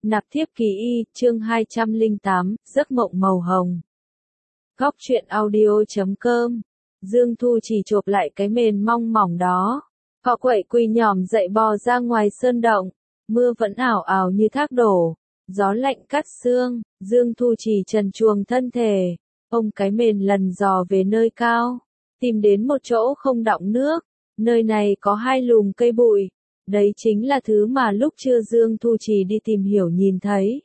Nạp thiếp ký y, chương 208, giấc mộng màu hồng. Góc truyện audio.com. Dương Thu chỉ chộp lại cái mền mong mỏng đó. Họ quậy quỳ nhòm dậy bò ra ngoài sơn động. Mưa vẫn ảo ảo như thác đổ. Gió lạnh cắt xương. Dương Thu chỉ trần truồng thân thể. Ông cái mền lần dò về nơi cao. Tìm đến một chỗ không đọng nước. Nơi này có 2 lùm cây bụi. Đấy chính là thứ mà lúc trưa Dương Thu Trì đi tìm hiểu nhìn thấy.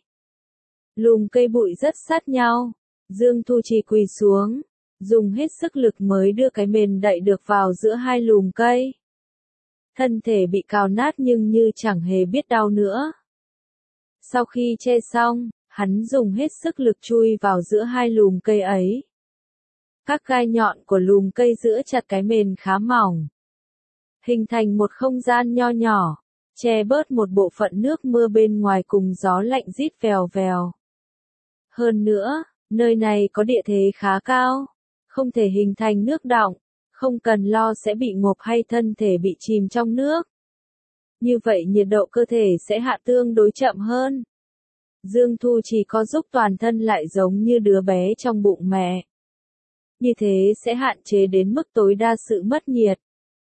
Lùm cây bụi rất sát nhau. Dương Thu Trì quỳ xuống, dùng hết sức lực mới đưa cái mền đậy được vào giữa 2 lùm cây. Thân thể bị cào nát nhưng như chẳng hề biết đau nữa. Sau khi che xong, hắn dùng hết sức lực chui vào giữa 2 lùm cây ấy. Các gai nhọn của lùm cây giữa chặt cái mền khá mỏng, hình thành một không gian nho nhỏ, che bớt một bộ phận nước mưa bên ngoài cùng gió lạnh rít vèo vèo. Hơn nữa, nơi này có địa thế khá cao, không thể hình thành nước đọng, không cần lo sẽ bị ngộp hay thân thể bị chìm trong nước. Như vậy nhiệt độ cơ thể sẽ hạ tương đối chậm hơn. Dương Thu chỉ có giúp toàn thân lại giống như đứa bé trong bụng mẹ. Như thế sẽ hạn chế đến mức tối đa sự mất nhiệt.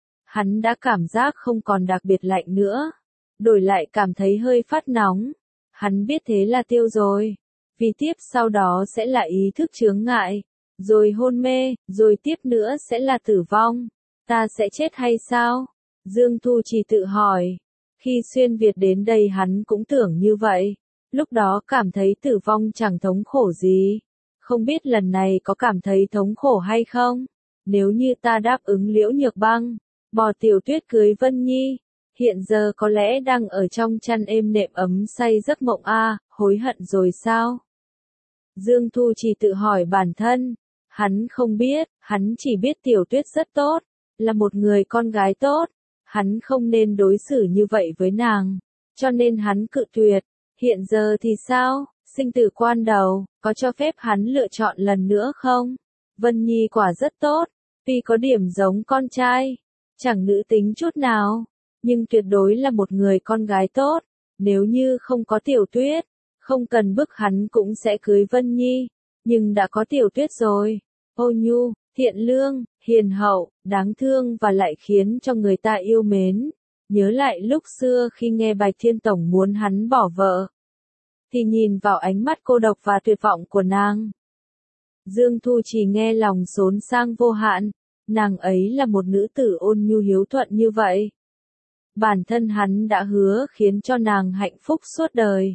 Hắn đã cảm giác không còn đặc biệt lạnh nữa, đổi lại cảm thấy hơi phát nóng. Hắn biết thế là tiêu rồi, vì tiếp sau đó sẽ là ý thức chướng ngại, rồi hôn mê, rồi tiếp nữa sẽ là tử vong. Ta sẽ chết hay sao? Dương Thu chỉ tự hỏi. Khi xuyên Việt đến đây hắn cũng tưởng như vậy, lúc đó cảm thấy tử vong chẳng thống khổ gì. Không biết lần này có cảm thấy thống khổ hay không? Nếu như ta đáp ứng Liễu Nhược Băng, Bò Tiểu Tuyết cưới Vân Nhi, hiện giờ có lẽ đang ở trong chăn êm nệm ấm say giấc mộng hối hận rồi sao? Dương Thu chỉ tự hỏi bản thân, hắn không biết, hắn chỉ biết Tiểu Tuyết rất tốt, là một người con gái tốt, hắn không nên đối xử như vậy với nàng, cho nên hắn cự tuyệt. Hiện giờ thì sao? Sinh tử quan đầu, có cho phép hắn lựa chọn lần nữa không? Vân Nhi quả rất tốt, tuy có điểm giống con trai, chẳng nữ tính chút nào, nhưng tuyệt đối là một người con gái tốt. Nếu như không có Tiểu Tuyết, không cần bức hắn cũng sẽ cưới Vân Nhi, nhưng đã có Tiểu Tuyết rồi. Ôn nhu, thiện lương, hiền hậu, đáng thương và lại khiến cho người ta yêu mến. Nhớ lại lúc xưa khi nghe Bạch Thiên Tổng muốn hắn bỏ vợ, thì nhìn vào ánh mắt cô độc và tuyệt vọng của nàng, Dương Thu chỉ nghe lòng xốn sang vô hạn. Nàng ấy là một nữ tử ôn nhu hiếu thuận như vậy. Bản thân hắn đã hứa khiến cho nàng hạnh phúc suốt đời.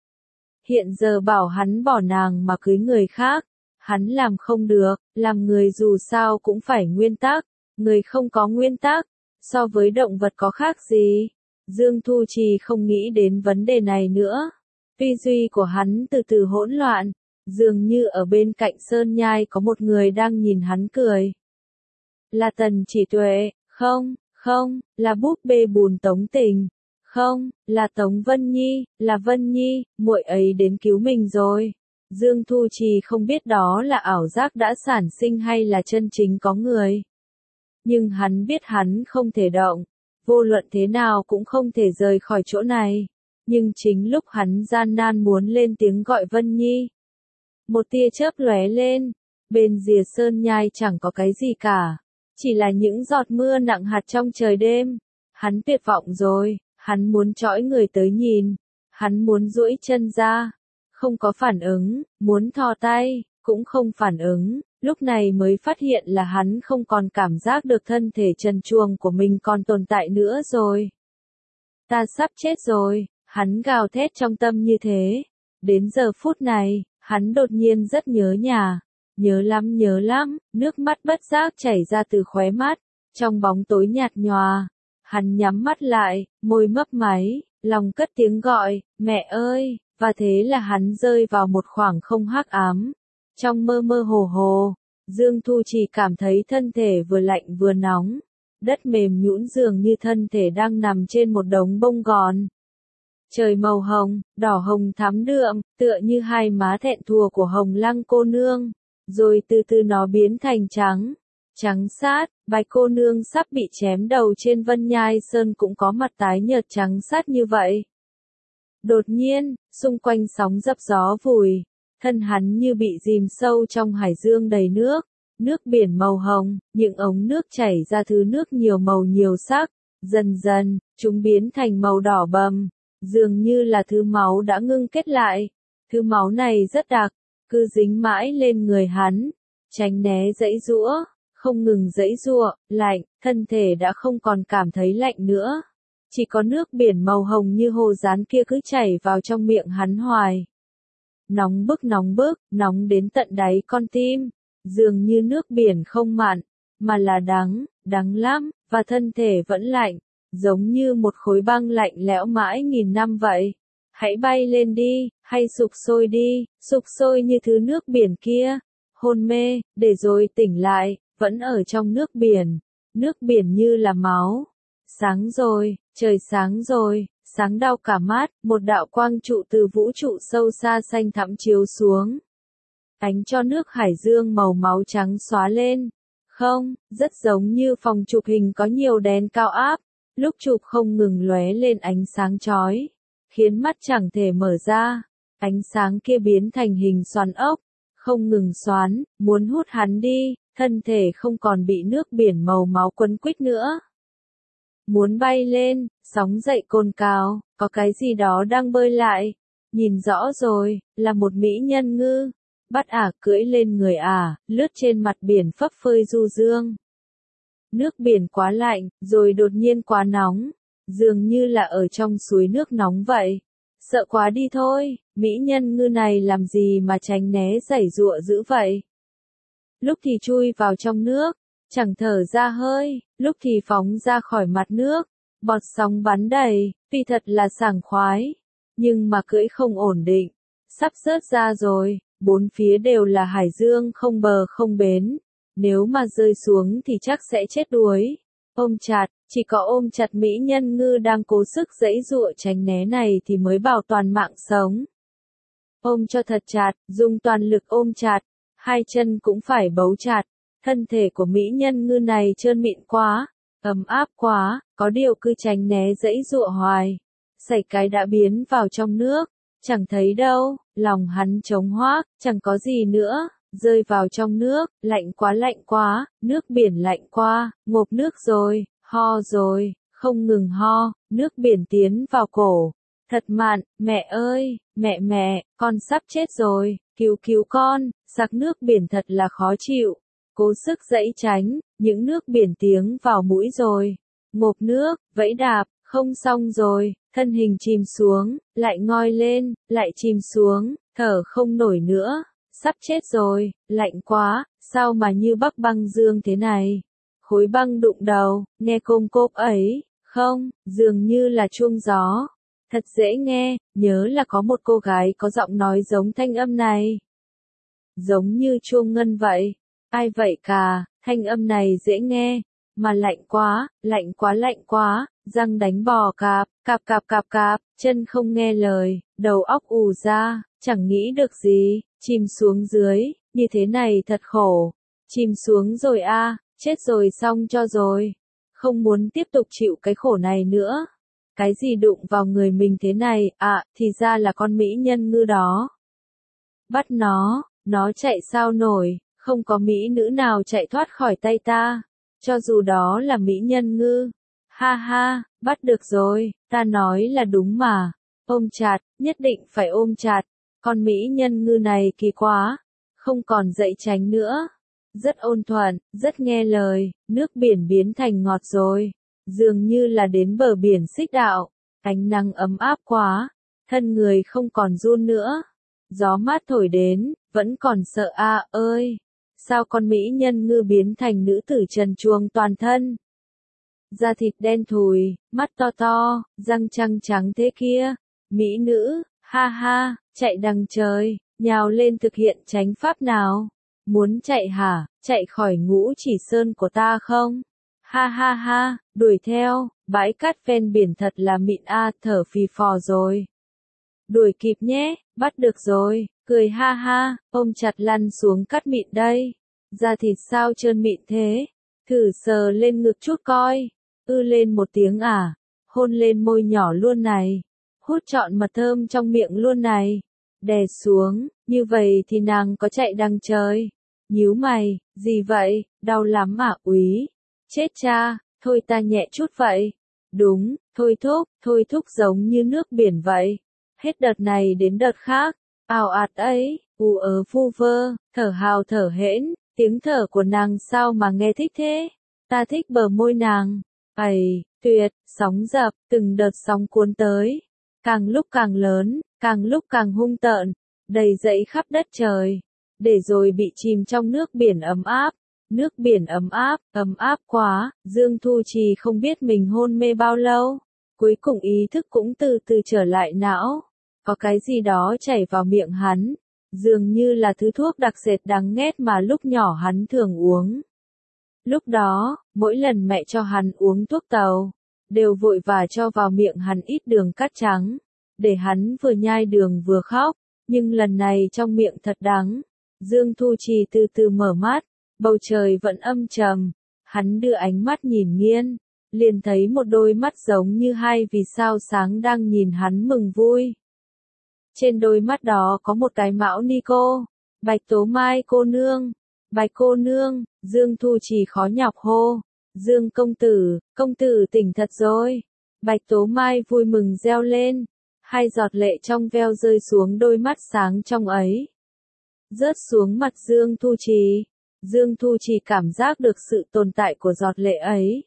Hiện giờ bảo hắn bỏ nàng mà cưới người khác, hắn làm không được. Làm người dù sao cũng phải nguyên tắc, người không có nguyên tắc, so với động vật có khác gì? Dương Thu Trì không nghĩ đến vấn đề này nữa. Tư duy của hắn từ từ hỗn loạn, dường như ở bên cạnh sơn nhai có một người đang nhìn hắn cười. Là Tần Chỉ Tuệ, không, là búp bê bùn Tống Tình, không, là Tống Vân Nhi, là Vân Nhi, muội ấy đến cứu mình rồi. Dương Thu Trì không biết đó là ảo giác đã sản sinh hay là chân chính có người. Nhưng hắn biết hắn không thể động, vô luận thế nào cũng không thể rời khỏi chỗ này. Nhưng chính lúc hắn gian nan muốn lên tiếng gọi Vân Nhi, một tia chớp lóe lên, bên rìa sơn nhai chẳng có cái gì cả, chỉ là những giọt mưa nặng hạt trong trời đêm. Hắn tuyệt vọng rồi, hắn muốn chõi người tới nhìn, hắn muốn duỗi chân ra, không có phản ứng, muốn thò tay, cũng không phản ứng, lúc này mới phát hiện là hắn không còn cảm giác được thân thể trần truồng của mình còn tồn tại nữa rồi. Ta sắp chết rồi, hắn gào thét trong tâm như thế. Đến giờ phút này, hắn đột nhiên rất nhớ nhà. Nhớ lắm, nước mắt bất giác chảy ra từ khóe mắt, trong bóng tối nhạt nhòa. Hắn nhắm mắt lại, môi mấp máy, lòng cất tiếng gọi, mẹ ơi, và thế là hắn rơi vào một khoảng không hắc ám. Trong mơ mơ hồ hồ, Dương Thu chỉ cảm thấy thân thể vừa lạnh vừa nóng, đất mềm nhũn dường như thân thể đang nằm trên một đống bông gòn. Trời màu hồng, đỏ hồng thắm đượm, tựa như 2 má thẹn thùa của Hồng Lăng cô nương. Rồi từ từ nó biến thành trắng, trắng sát. Bạch cô nương sắp bị chém đầu trên Vân Nhai Sơn cũng có mặt tái nhợt trắng sát như vậy. Đột nhiên, xung quanh sóng dập gió vùi, thân hắn như bị dìm sâu trong hải dương đầy nước, nước biển màu hồng, những ống nước chảy ra thứ nước nhiều màu nhiều sắc, dần dần, chúng biến thành màu đỏ bầm, dường như là thứ máu đã ngưng kết lại. Thứ máu này rất đặc, cứ dính mãi lên người hắn, tránh né giãy giũa, không ngừng giãy giụa, lạnh, thân thể đã không còn cảm thấy lạnh nữa. Chỉ có nước biển màu hồng như hồ dán kia cứ chảy vào trong miệng hắn hoài. Nóng bức, nóng đến tận đáy con tim, dường như nước biển không mặn, mà là đắng, đắng lắm, và thân thể vẫn lạnh, giống như một khối băng lạnh lẽo mãi nghìn năm vậy. Hãy bay lên đi, hay sục sôi như thứ nước biển kia, hôn mê, để rồi tỉnh lại, vẫn ở trong nước biển như là máu. Sáng rồi, trời sáng rồi, sáng đau cả mắt, một đạo quang trụ từ vũ trụ sâu xa xanh thẳm chiếu xuống. Ánh cho nước hải dương màu máu trắng xóa lên. Không, rất giống như phòng chụp hình có nhiều đèn cao áp, lúc chụp không ngừng lóe lên ánh sáng chói, khiến mắt chẳng thể mở ra. Ánh sáng kia biến thành hình xoắn ốc, không ngừng xoắn, muốn hút hắn đi, thân thể không còn bị nước biển màu máu quấn quýt nữa. Muốn bay lên, sóng dậy cồn cào, có cái gì đó đang bơi lại. Nhìn rõ rồi, là một mỹ nhân ngư. Bắt ả cưỡi lên người ả, lướt trên mặt biển phấp phới du dương. Nước biển quá lạnh, rồi đột nhiên quá nóng, dường như là ở trong suối nước nóng vậy. Sợ quá đi thôi, mỹ nhân ngư này làm gì mà tránh né giãy giụa dữ vậy. Lúc thì chui vào trong nước, chẳng thở ra hơi, lúc thì phóng ra khỏi mặt nước, bọt sóng bắn đầy, tuy thật là sảng khoái, nhưng mà cưỡi không ổn định, sắp rớt ra rồi, bốn phía đều là hải dương không bờ không bến, nếu mà rơi xuống thì chắc sẽ chết đuối. Ôm chặt, chỉ có ôm chặt mỹ nhân ngư đang cố sức giãy giụa tránh né này thì mới bảo toàn mạng sống. Ôm cho thật chặt, dùng toàn lực ôm chặt, hai chân cũng phải bấu chặt. Thân thể của mỹ nhân ngư này trơn mịn quá, ấm áp quá, có điều cứ tránh né giãy giụa hoài. Sảy cái đã biến vào trong nước, chẳng thấy đâu, lòng hắn trống hoác, chẳng có gì nữa, rơi vào trong nước, lạnh quá, nước biển lạnh quá, ngộp nước rồi, ho rồi, không ngừng ho, nước biển tiến vào cổ. Thật mặn, mẹ ơi, mẹ, con sắp chết rồi, cứu con, sặc nước biển thật là khó chịu. Cố sức giãy tránh, những nước biển tiếng vào mũi rồi. Ngộp nước, vẫy đạp, không xong rồi, thân hình chìm xuống, lại ngoi lên, lại chìm xuống, thở không nổi nữa, sắp chết rồi, lạnh quá, sao mà như bắc băng dương thế này. Khối băng đụng đầu, nghe côm cốp ấy, không, dường như là chuông gió. Thật dễ nghe, nhớ là có một cô gái có giọng nói giống thanh âm này. Giống như chuông ngân vậy. Ai vậy cả, thanh âm này dễ nghe, mà lạnh quá, răng đánh bò cạp, chân không nghe lời, đầu óc ù ra, chẳng nghĩ được gì, chìm xuống dưới, như thế này thật khổ, chìm xuống rồi chết rồi xong cho rồi, không muốn tiếp tục chịu cái khổ này nữa. Cái gì đụng vào người mình thế này, thì ra là con mỹ nhân ngư đó. Bắt nó chạy sao nổi. Không có mỹ nữ nào chạy thoát khỏi tay ta, cho dù đó là mỹ nhân ngư. Ha ha, bắt được rồi, ta nói là đúng mà. Ôm chặt, nhất định phải ôm chặt. Con mỹ nhân ngư này kỳ quá, không còn dậy tránh nữa. Rất ôn thuận, rất nghe lời, nước biển biến thành ngọt rồi. Dường như là đến bờ biển xích đạo, ánh nắng ấm áp quá, thân người không còn run nữa. Gió mát thổi đến, vẫn còn sợ ơi. Sao con mỹ nhân ngư biến thành nữ tử trần truồng toàn thân? Da thịt đen thùi, mắt to to, răng trắng trắng thế kia. Mỹ nữ, ha ha, chạy đằng trời, nhào lên thực hiện chánh pháp nào? Muốn chạy hả, chạy khỏi Ngũ Chỉ Sơn của ta không? Ha ha ha, đuổi theo, bãi cát ven biển thật là mịn thở phì phò rồi. Đuổi kịp nhé, bắt được rồi, cười ha ha, ôm chặt lăn xuống cát mịn đây. Da thịt sao trơn mịn thế? Thử sờ lên ngực chút coi. Lên một tiếng hôn lên môi nhỏ luôn này. hút trọn mật thơm trong miệng luôn này. Đè xuống, như vậy thì nàng có chạy đằng trời. Nhíu mày, gì vậy, đau lắm à úy? Chết cha, thôi ta nhẹ chút vậy. Đúng, thôi thúc giống như nước biển vậy. Hết đợt này đến đợt khác, ào ạt ấy, ù ớ vu vơ, thở hào thở hễn, tiếng thở của nàng sao mà nghe thích thế? Ta thích bờ môi nàng. Ầy, tuyệt, sóng dập, từng đợt sóng cuốn tới. Càng lúc càng lớn, càng lúc càng hung tợn, đầy dẫy khắp đất trời. Để rồi bị chìm trong nước biển ấm áp. Nước biển ấm áp quá, Dương Thu Trì không biết mình hôn mê bao lâu. Cuối cùng ý thức cũng từ từ trở lại não. Có cái gì đó chảy vào miệng hắn, dường như là thứ thuốc đặc sệt đắng nghét mà lúc nhỏ hắn thường uống. Lúc đó, mỗi lần mẹ cho hắn uống thuốc tàu, đều vội vã cho vào miệng hắn ít đường cát trắng, để hắn vừa nhai đường vừa khóc, nhưng lần này trong miệng thật đắng. Dương Thu Trì từ từ mở mắt, bầu trời vẫn âm trầm, hắn đưa ánh mắt nhìn nghiêng, liền thấy một đôi mắt giống như hai vì sao sáng đang nhìn hắn mừng vui. Trên đôi mắt đó có một cái mão ni cô, Bạch Tố Mai cô nương, Bạch cô nương, Dương Thu Trì khó nhọc hô, Dương công tử tỉnh thật rồi. Bạch Tố Mai vui mừng reo lên, hai giọt lệ trong veo rơi xuống đôi mắt sáng trong ấy, rớt xuống mặt Dương Thu Trì. Dương Thu Trì cảm giác được sự tồn tại của giọt lệ ấy.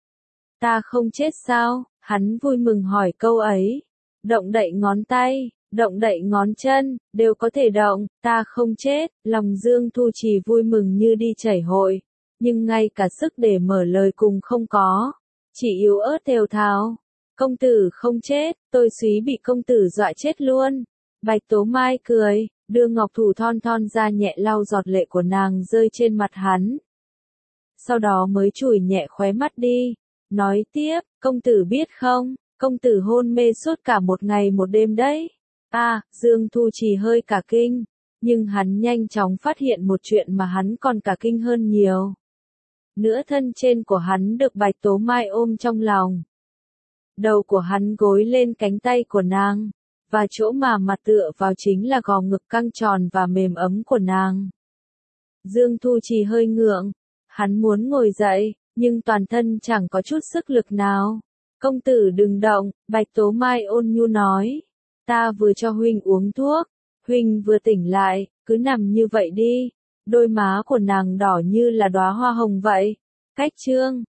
Ta không chết sao? Hắn vui mừng hỏi câu ấy. Động đậy ngón tay, động đậy ngón chân, đều có thể động, ta không chết. Lòng Dương Thu Trì vui mừng như đi chảy hội, nhưng ngay cả sức để mở lời cùng không có, chỉ yếu ớt thều thào. Công tử không chết, tôi súy bị công tử dọa chết luôn. Bạch Tố Mai cười, đưa ngọc thủ thon thon ra nhẹ lau giọt lệ của nàng rơi trên mặt hắn. Sau đó mới chùi nhẹ khóe mắt đi, nói tiếp, công tử biết không, công tử hôn mê suốt cả một ngày một đêm đấy. Dương Thu Trì hơi cả kinh, nhưng hắn nhanh chóng phát hiện một chuyện mà hắn còn cả kinh hơn nhiều. Nửa thân trên của hắn được Bạch Tố Mai ôm trong lòng. Đầu của hắn gối lên cánh tay của nàng, và chỗ mà mặt tựa vào chính là gò ngực căng tròn và mềm ấm của nàng. Dương Thu Trì hơi ngượng, hắn muốn ngồi dậy, nhưng toàn thân chẳng có chút sức lực nào. Công tử đừng động, Bạch Tố Mai ôn nhu nói. Ta vừa cho huynh uống thuốc, huynh vừa tỉnh lại, cứ nằm như vậy đi. Đôi má của nàng đỏ như là đóa hoa hồng vậy. Cách chương